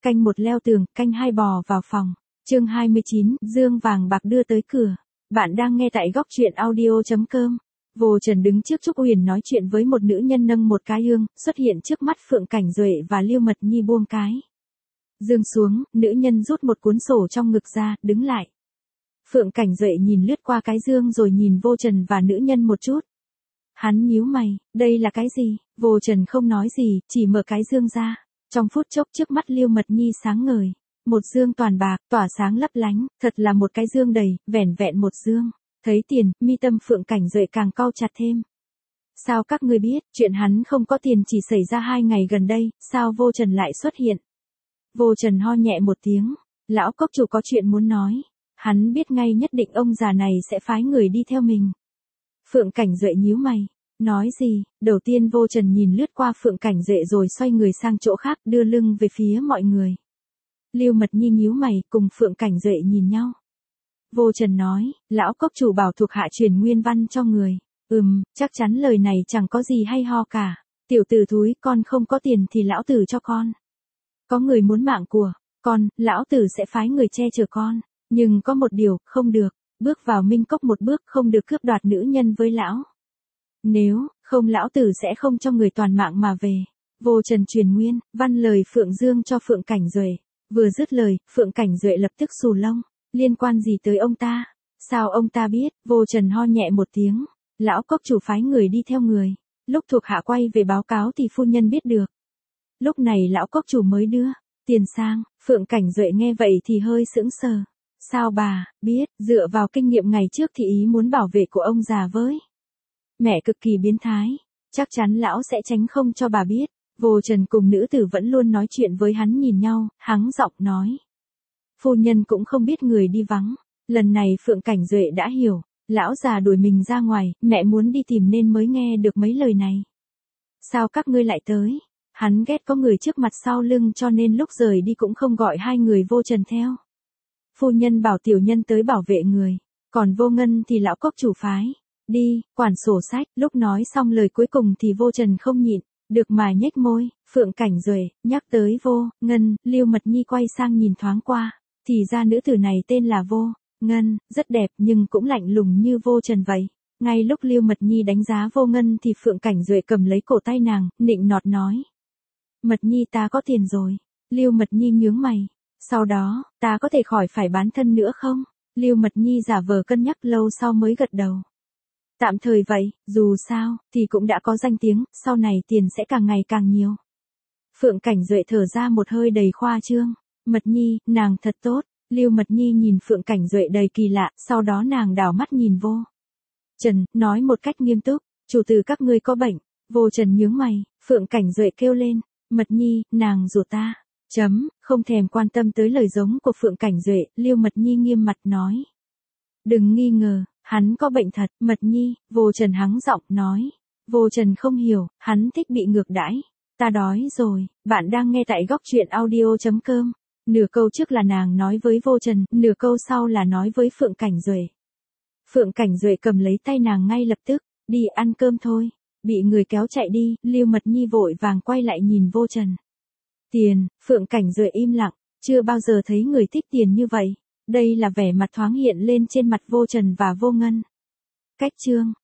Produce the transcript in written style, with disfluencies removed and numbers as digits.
Canh một leo tường, canh hai bò vào phòng. Chương 29, dương vàng bạc đưa tới cửa. Bạn đang nghe tại góc truyện audio.com. Vô Trần đứng trước Trúc Huyền nói chuyện với một nữ nhân nâng một cái ương, xuất hiện trước mắt Phượng Cảnh Duệ và Lưu Mật Nhi buông cái dương xuống, nữ nhân rút một cuốn sổ trong ngực ra, đứng lại. Phượng Cảnh Duệ nhìn lướt qua cái dương rồi nhìn Vô Trần và nữ nhân một chút. Hắn nhíu mày, đây là cái gì? Vô Trần không nói gì, chỉ mở cái dương ra. Trong phút chốc trước mắt Lưu Mật Nhi sáng ngời. Một dương toàn bạc, tỏa sáng lấp lánh, thật là một cái dương đầy, vẻn vẹn một dương. Thấy tiền, mi tâm Phượng Cảnh Duệ càng cau chặt thêm. Sao các ngươi biết, chuyện hắn không có tiền chỉ xảy ra 2 ngày gần đây, sao Vô Trần lại xuất hiện? Vô Trần ho nhẹ một tiếng, lão cốc chủ có chuyện muốn nói. Hắn biết ngay nhất định ông già này sẽ phái người đi theo mình. Phượng Cảnh Duệ nhíu mày, nói gì? Đầu tiên Vô Trần nhìn lướt qua Phượng Cảnh Duệ rồi xoay người sang chỗ khác, đưa lưng về phía mọi người. Lưu Mật Nhi nhíu mày, cùng Phượng Cảnh Duệ nhìn nhau. Vô Trần nói, lão cốc chủ bảo thuộc hạ truyền nguyên văn cho người. Chắc chắn lời này chẳng có gì hay ho cả. Tiểu tử thúi, con không có tiền thì lão tử cho con. Có người muốn mạng của con, lão tử sẽ phái người che chở con. Nhưng có một điều, không được. Bước vào Minh Cốc một bước không được cướp đoạt nữ nhân với lão. Nếu không lão tử sẽ không cho người toàn mạng mà về. Vô Trần truyền nguyên văn lời Phượng Dương cho Phượng Cảnh Duệ. Vừa dứt lời, Phượng Cảnh Duệ lập tức xù lông. Liên quan gì tới ông ta? Sao ông ta biết? Vô Trần ho nhẹ một tiếng. Lão cốc chủ phái người đi theo người. Lúc thuộc hạ quay về báo cáo thì phu nhân biết được. Lúc này lão cốc chủ mới đưa tiền sang. Phượng Cảnh Duệ nghe vậy thì hơi sững sờ. Sao bà biết? Dựa vào kinh nghiệm ngày trước thì ý muốn bảo vệ của ông già với mẹ cực kỳ biến thái. Chắc chắn lão sẽ tránh không cho bà biết. Vô Trần cùng nữ tử vẫn luôn nói chuyện với hắn nhìn nhau, hắng giọng nói. Phu nhân cũng không biết người đi vắng. Lần này Phượng Cảnh Duệ đã hiểu. Lão già đuổi mình ra ngoài, mẹ muốn đi tìm nên mới nghe được mấy lời này. Sao các ngươi lại tới? Hắn ghét có người trước mặt sau lưng cho nên lúc rời đi cũng không gọi hai người Vô Trần theo. Phu nhân bảo tiểu nhân tới bảo vệ người. Còn Vô Ngân thì lão cốc chủ phái. Đi, quản sổ sách. Lúc nói xong lời cuối cùng thì Vô Trần không nhịn được mà nhếch môi. Phượng Cảnh Duệ nhắc tới Vô Ngân, Lưu Mật Nhi quay sang nhìn thoáng qua. Thì ra nữ tử này tên là Vô Ngân, rất đẹp nhưng cũng lạnh lùng như Vô Trần vậy. Ngay lúc Lưu Mật Nhi đánh giá Vô Ngân thì Phượng Cảnh Duệ cầm lấy cổ tay nàng, nịnh nọt nói. Mật Nhi ta có tiền rồi. Lưu Mật Nhi nhướng mày. Sau đó, ta có thể khỏi phải bán thân nữa không? Lưu Mật Nhi giả vờ cân nhắc lâu sau mới gật đầu. Tạm thời vậy, dù sao, thì cũng đã có danh tiếng, sau này tiền sẽ càng ngày càng nhiều. Phượng Cảnh Duệ thở ra một hơi đầy khoa trương. Mật Nhi, nàng thật tốt. Lưu Mật Nhi nhìn Phượng Cảnh Duệ đầy kỳ lạ, sau đó nàng đảo mắt nhìn Vô Trần, nói một cách nghiêm túc, chủ tử các ngươi có bệnh. Vô Trần nhướng mày, Phượng Cảnh Duệ kêu lên, Mật Nhi, nàng rủ ta. Không thèm quan tâm tới lời giống của Phượng Cảnh Duệ, Lưu Mật Nhi nghiêm mặt nói. Đừng nghi ngờ, hắn có bệnh thật, Mật Nhi, Vô Trần hắng giọng nói. Vô Trần không hiểu, hắn thích bị ngược đãi. Ta đói rồi, bạn đang nghe tại góc truyện audio.com. Nửa câu trước là nàng nói với Vô Trần, nửa câu sau là nói với Phượng Cảnh Duệ. Phượng Cảnh Duệ cầm lấy tay nàng ngay lập tức, đi ăn cơm thôi. Bị người kéo chạy đi, Lưu Mật Nhi vội vàng quay lại nhìn Vô Trần. Tiền, Phượng Cảnh Duệ im lặng, chưa bao giờ thấy người thích tiền như vậy. Đây là vẻ mặt thoáng hiện lên trên mặt Vô Trần và Vô Ngân. Cách chương